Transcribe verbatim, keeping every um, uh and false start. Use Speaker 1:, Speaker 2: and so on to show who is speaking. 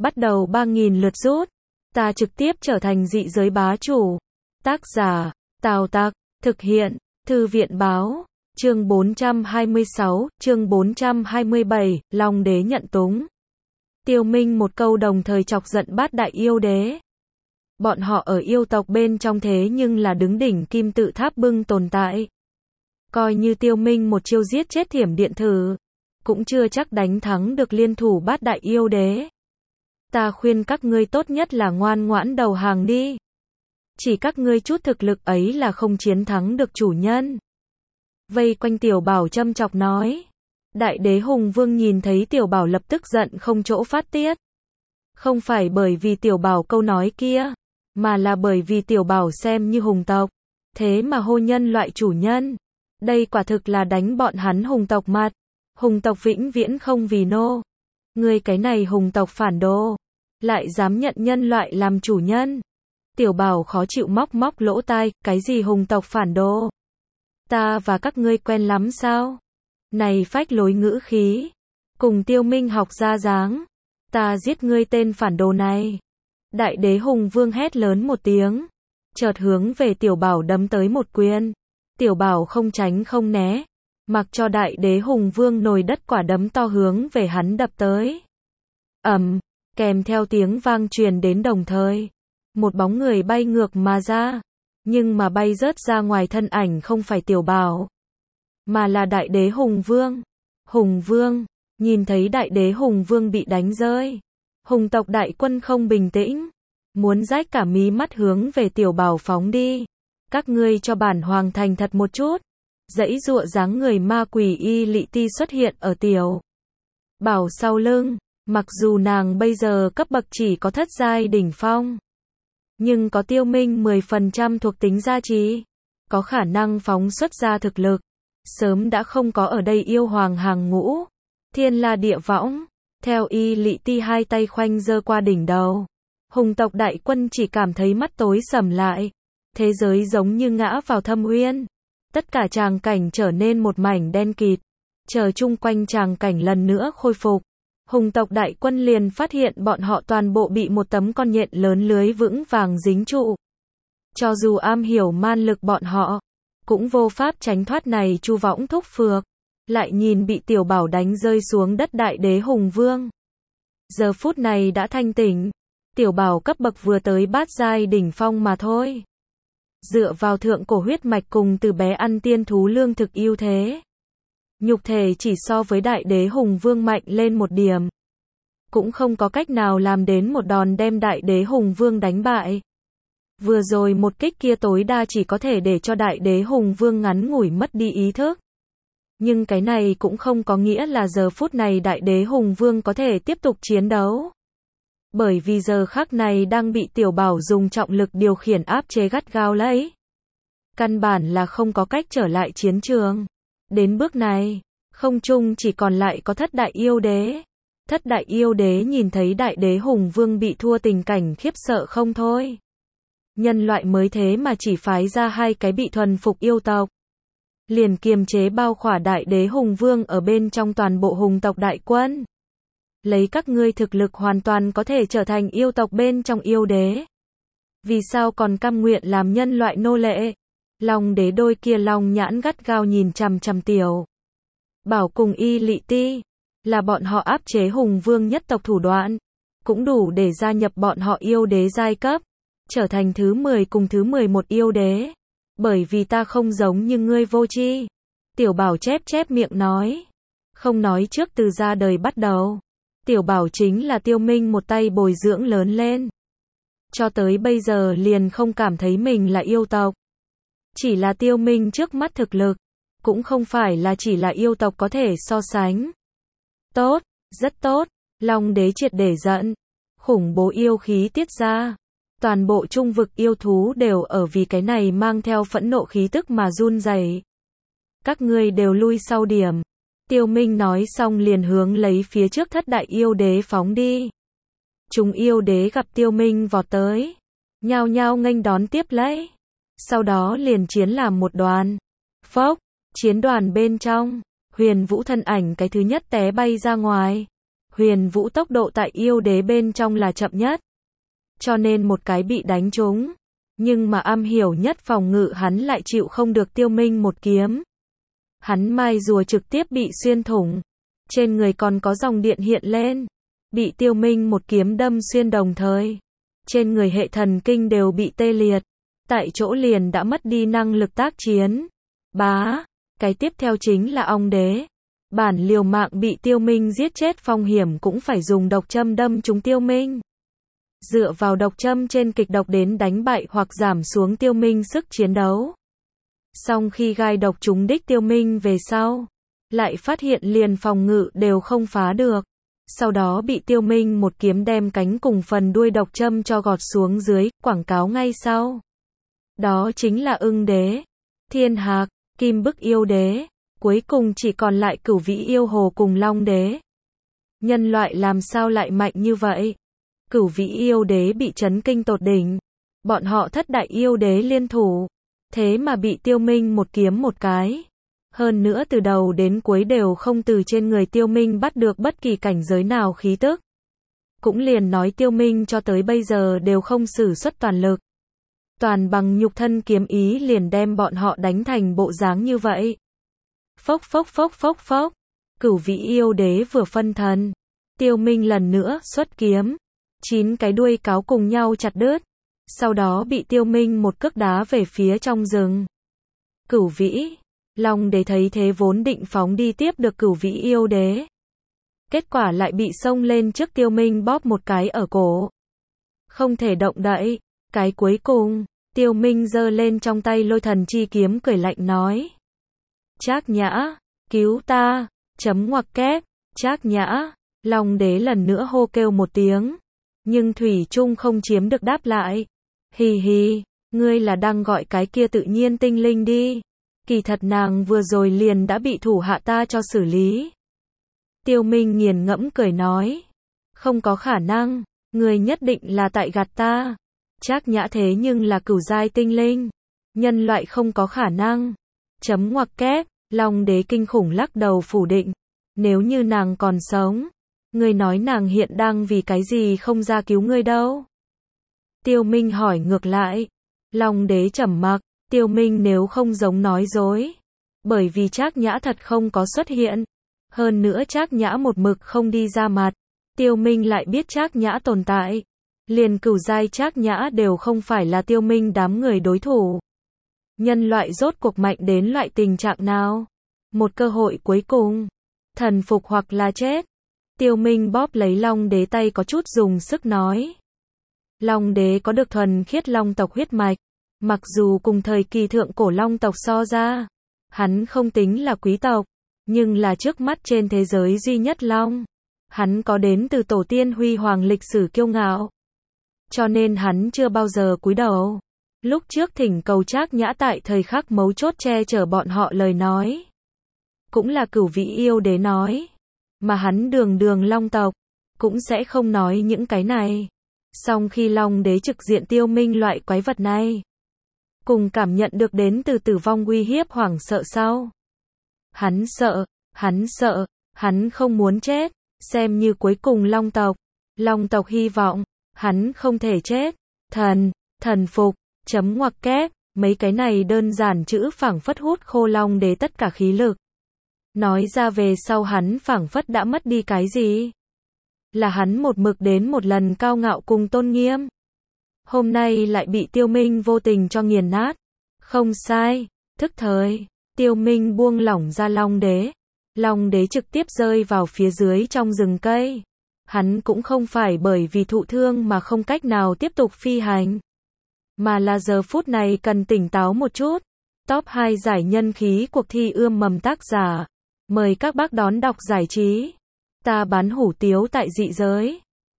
Speaker 1: bắt đầu ba nghìn lượt rút. Ta trực tiếp trở thành dị giới bá chủ. Tác giả, Tào Tặc, thực hiện, Thư viện Báo, chương bốn trăm hai mươi sáu, chương bốn trăm hai mươi bảy, Long Đế nhận túng. Tiêu Minh một câu đồng thời chọc giận bát đại yêu đế. Bọn họ ở yêu tộc bên trong thế nhưng là đứng đỉnh kim tự tháp bưng tồn tại. Coi như Tiêu Minh một chiêu giết chết Thiểm Điện Thử, cũng chưa chắc đánh thắng được liên thủ bát đại yêu đế. Ta khuyên các ngươi tốt nhất là ngoan ngoãn đầu hàng đi. Chỉ các ngươi chút thực lực ấy là không chiến thắng được chủ nhân. Vây quanh Tiểu Bảo châm chọc nói. Đại đế Hùng Vương nhìn thấy Tiểu Bảo lập tức giận không chỗ phát tiết. Không phải bởi vì Tiểu Bảo câu nói kia, mà là bởi vì Tiểu Bảo xem như hùng tộc. Thế mà hô nhân loại chủ nhân. Đây quả thực là đánh bọn hắn hùng tộc mặt. Hùng tộc vĩnh viễn không vì nô. Ngươi cái này hùng tộc phản đồ, lại dám nhận nhân loại làm chủ nhân. Tiểu Bảo khó chịu móc móc lỗ tai, cái gì hùng tộc phản đồ? Ta và các ngươi quen lắm sao? Này phách lối ngữ khí, cùng Tiêu Minh học ra dáng. Ta giết ngươi tên phản đồ này. Đại đế Hùng Vương hét lớn một tiếng, chợt hướng về Tiểu Bảo đấm tới một quyền. Tiểu Bảo không tránh không né, mặc cho đại đế Hùng Vương nồi đất quả đấm to hướng về hắn đập tới. Ầm, kèm theo tiếng vang truyền đến đồng thời, một bóng người bay ngược mà ra, nhưng mà bay rớt ra ngoài thân ảnh không phải Tiểu Bảo, mà là đại đế Hùng Vương. Hùng Vương, nhìn thấy đại đế Hùng Vương bị đánh rơi, hùng tộc đại quân không bình tĩnh, muốn rách cả mí mắt hướng về Tiểu Bảo phóng đi. Các ngươi cho bản hoàng thành thật một chút. Dãy dụa dáng người ma quỷ Y Lị Ti xuất hiện ở Tiểu Bảo sau lưng. Mặc dù nàng bây giờ cấp bậc chỉ có thất giai đỉnh phong, nhưng có Tiêu Minh mười phần trăm thuộc tính gia trì, có khả năng phóng xuất ra thực lực, sớm đã không có ở đây yêu hoàng hàng ngũ. Thiên La Địa Võng, theo Y Lị Ti hai tay khoanh giơ qua đỉnh đầu, hùng tộc đại quân chỉ cảm thấy mắt tối sầm lại, thế giới giống như ngã vào thâm uyên. Tất cả tràng cảnh trở nên một mảnh đen kịt, chờ chung quanh tràng cảnh lần nữa khôi phục. Hùng tộc đại quân liền phát hiện bọn họ toàn bộ bị một tấm con nhện lớn lưới vững vàng dính trụ. Cho dù am hiểu man lực bọn họ, cũng vô pháp tránh thoát này chu võng thúc phược. Lại nhìn bị Tiểu Bảo đánh rơi xuống đất đại đế Hùng Vương. Giờ phút này đã thanh tỉnh. Tiểu Bảo cấp bậc vừa tới bát giai đỉnh phong mà thôi. Dựa vào thượng cổ huyết mạch cùng từ bé ăn tiên thú lương thực ưu thế, nhục thể chỉ so với đại đế Hùng Vương mạnh lên một điểm, cũng không có cách nào làm đến một đòn đem đại đế Hùng Vương đánh bại. Vừa rồi một kích kia tối đa chỉ có thể để cho đại đế Hùng Vương ngắn ngủi mất đi ý thức. Nhưng cái này cũng không có nghĩa là giờ phút này đại đế Hùng Vương có thể tiếp tục chiến đấu. Bởi vì giờ khắc này đang bị Tiểu Bảo dùng trọng lực điều khiển áp chế gắt gao lấy. Căn bản là không có cách trở lại chiến trường. Đến bước này, không trung chỉ còn lại có thất đại yêu đế. Thất đại yêu đế nhìn thấy đại đế Hùng Vương bị thua tình cảnh khiếp sợ không thôi. Nhân loại mới thế mà chỉ phái ra hai cái bị thuần phục yêu tộc, liền kiềm chế bao khỏa đại đế Hùng Vương ở bên trong toàn bộ hùng tộc đại quân. Lấy các ngươi thực lực hoàn toàn có thể trở thành yêu tộc bên trong yêu đế. Vì sao còn cam nguyện làm nhân loại nô lệ? Long đế đôi kia long nhãn gắt gao nhìn chằm chằm Tiểu Bảo cùng Y Lị Ti, là bọn họ áp chế Hùng Vương nhất tộc thủ đoạn, cũng đủ để gia nhập bọn họ yêu đế giai cấp, trở thành thứ mười cùng thứ mười một yêu đế. Bởi vì ta không giống như ngươi vô tri. Tiểu Bảo chép chép miệng nói. Không nói trước từ ra đời bắt đầu, Tiểu Bảo chính là Tiêu Minh một tay bồi dưỡng lớn lên. Cho tới bây giờ liền không cảm thấy mình là yêu tộc. Chỉ là Tiêu Minh trước mắt thực lực, cũng không phải là chỉ là yêu tộc có thể so sánh. Tốt, rất tốt. Long đế triệt để giận, khủng bố yêu khí tiết ra. Toàn bộ trung vực yêu thú đều ở vì cái này mang theo phẫn nộ khí tức mà run rẩy. Các ngươi đều lui sau điểm. Tiêu Minh nói xong liền hướng lấy phía trước thất đại yêu đế phóng đi. Chúng yêu đế gặp Tiêu Minh vọt tới, nhao nhao nghênh đón tiếp lấy. Sau đó liền chiến làm một đoàn. Phốc, chiến đoàn bên trong, Huyền Vũ thân ảnh cái thứ nhất té bay ra ngoài. Huyền Vũ tốc độ tại yêu đế bên trong là chậm nhất. Cho nên một cái bị đánh trúng. Nhưng mà am hiểu nhất phòng ngự hắn lại chịu không được Tiêu Minh một kiếm. Hắn mai rùa trực tiếp bị xuyên thủng. Trên người còn có dòng điện hiện lên. Bị Tiêu Minh một kiếm đâm xuyên đồng thời. Trên người hệ thần kinh đều bị tê liệt. Tại chỗ liền đã mất đi năng lực tác chiến. Bá, cái tiếp theo chính là ong đế. Bản liều mạng bị Tiêu Minh giết chết Phong Hiểm cũng phải dùng độc châm đâm trúng Tiêu Minh. Dựa vào độc châm trên kịch độc đến đánh bại hoặc giảm xuống Tiêu Minh sức chiến đấu. Song khi gai độc trúng đích Tiêu Minh về sau, lại phát hiện liền phòng ngự đều không phá được. Sau đó bị Tiêu Minh một kiếm đem cánh cùng phần đuôi độc châm cho gọt xuống dưới, quảng cáo ngay sau. Đó chính là ưng đế, thiên hạc, kim bức yêu đế, cuối cùng chỉ còn lại cửu vĩ yêu hồ cùng long đế. Nhân loại làm sao lại mạnh như vậy? Cửu vĩ yêu đế bị chấn kinh tột đỉnh. Bọn họ thất đại yêu đế liên thủ. Thế mà bị Tiêu Minh một kiếm một cái. Hơn nữa từ đầu đến cuối đều không từ trên người Tiêu Minh bắt được bất kỳ cảnh giới nào khí tức. Cũng liền nói Tiêu Minh cho tới bây giờ đều không sử xuất toàn lực. Toàn bằng nhục thân kiếm ý liền đem bọn họ đánh thành bộ dáng như vậy. Phốc phốc phốc phốc phốc. Cửu vĩ yêu đế vừa phân thần. Tiêu Minh lần nữa xuất kiếm. Chín cái đuôi cáo cùng nhau chặt đứt. Sau đó bị Tiêu Minh một cước đá về phía trong rừng. Cửu vĩ. Long đế thấy thế vốn định phóng đi tiếp được cửu vĩ yêu đế. Kết quả lại bị xông lên trước Tiêu Minh bóp một cái ở cổ. Không thể động đậy. Cái cuối cùng, Tiêu Minh giơ lên trong tay lôi thần chi kiếm cười lạnh nói. Trác Nhã, cứu ta, chấm ngoặc kép, Trác Nhã, Long đế lần nữa hô kêu một tiếng. Nhưng Thủy Trung không chiếm được đáp lại. Hì hì, ngươi là đang gọi cái kia tự nhiên tinh linh đi. Kỳ thật nàng vừa rồi liền đã bị thủ hạ ta cho xử lý. Tiêu Minh nghiền ngẫm cười nói. Không có khả năng, ngươi nhất định là tại gạt ta. Trác Nhã thế nhưng là cửu giai tinh linh. Nhân loại không có khả năng. Chấm ngoặc kép, Long đế kinh khủng lắc đầu phủ định. Nếu như nàng còn sống, ngươi nói nàng hiện đang vì cái gì không ra cứu ngươi đâu? Tiêu Minh hỏi ngược lại. Long đế trầm mặc. Tiêu Minh nếu không giống nói dối. Bởi vì Trác Nhã thật không có xuất hiện. Hơn nữa Trác Nhã một mực không đi ra mặt. Tiêu Minh lại biết Trác Nhã tồn tại. Liền cửu giai Trác Nhã đều không phải là Tiêu Minh đám người đối thủ. Nhân loại rốt cuộc mạnh đến loại tình trạng nào? Một cơ hội cuối cùng. Thần phục hoặc là chết. Tiêu Minh bóp lấy Long đế tay có chút dùng sức nói. Long đế có được thuần khiết long tộc huyết mạch. Mặc dù cùng thời kỳ thượng cổ long tộc so ra, hắn không tính là quý tộc, nhưng là trước mắt trên thế giới duy nhất long. Hắn có đến từ tổ tiên huy hoàng lịch sử kiêu ngạo. Cho nên hắn chưa bao giờ cúi đầu. Lúc trước thỉnh cầu Trác Nhã tại thời khắc mấu chốt che chở bọn họ lời nói. Cũng là cửu vĩ yêu đế nói. Mà hắn đường đường long tộc, cũng sẽ không nói những cái này. Song khi Long đế trực diện Tiêu Minh loại quái vật này, cùng cảm nhận được đến từ tử vong uy hiếp hoảng sợ sau. Hắn sợ, hắn sợ, hắn không muốn chết, xem như cuối cùng Long tộc. Long tộc hy vọng, hắn không thể chết. Thần, thần phục, chấm ngoặc kép, mấy cái này đơn giản chữ phảng phất hút khô Long đế tất cả khí lực. Nói ra về sau hắn phảng phất đã mất đi cái gì? Là hắn một mực đến một lần cao ngạo cùng tôn nghiêm. Hôm nay lại bị Tiêu Minh vô tình cho nghiền nát. Không sai, thức thời, Tiêu Minh buông lỏng ra Long đế. Long đế trực tiếp rơi vào phía dưới trong rừng cây. Hắn cũng không phải bởi vì thụ thương mà không cách nào tiếp tục phi hành. Mà là giờ phút này cần tỉnh táo một chút. Top hai giải nhân khí cuộc thi ươm mầm tác giả. Mời các bác đón đọc giải trí. Ta bán hủ tiếu tại dị giới.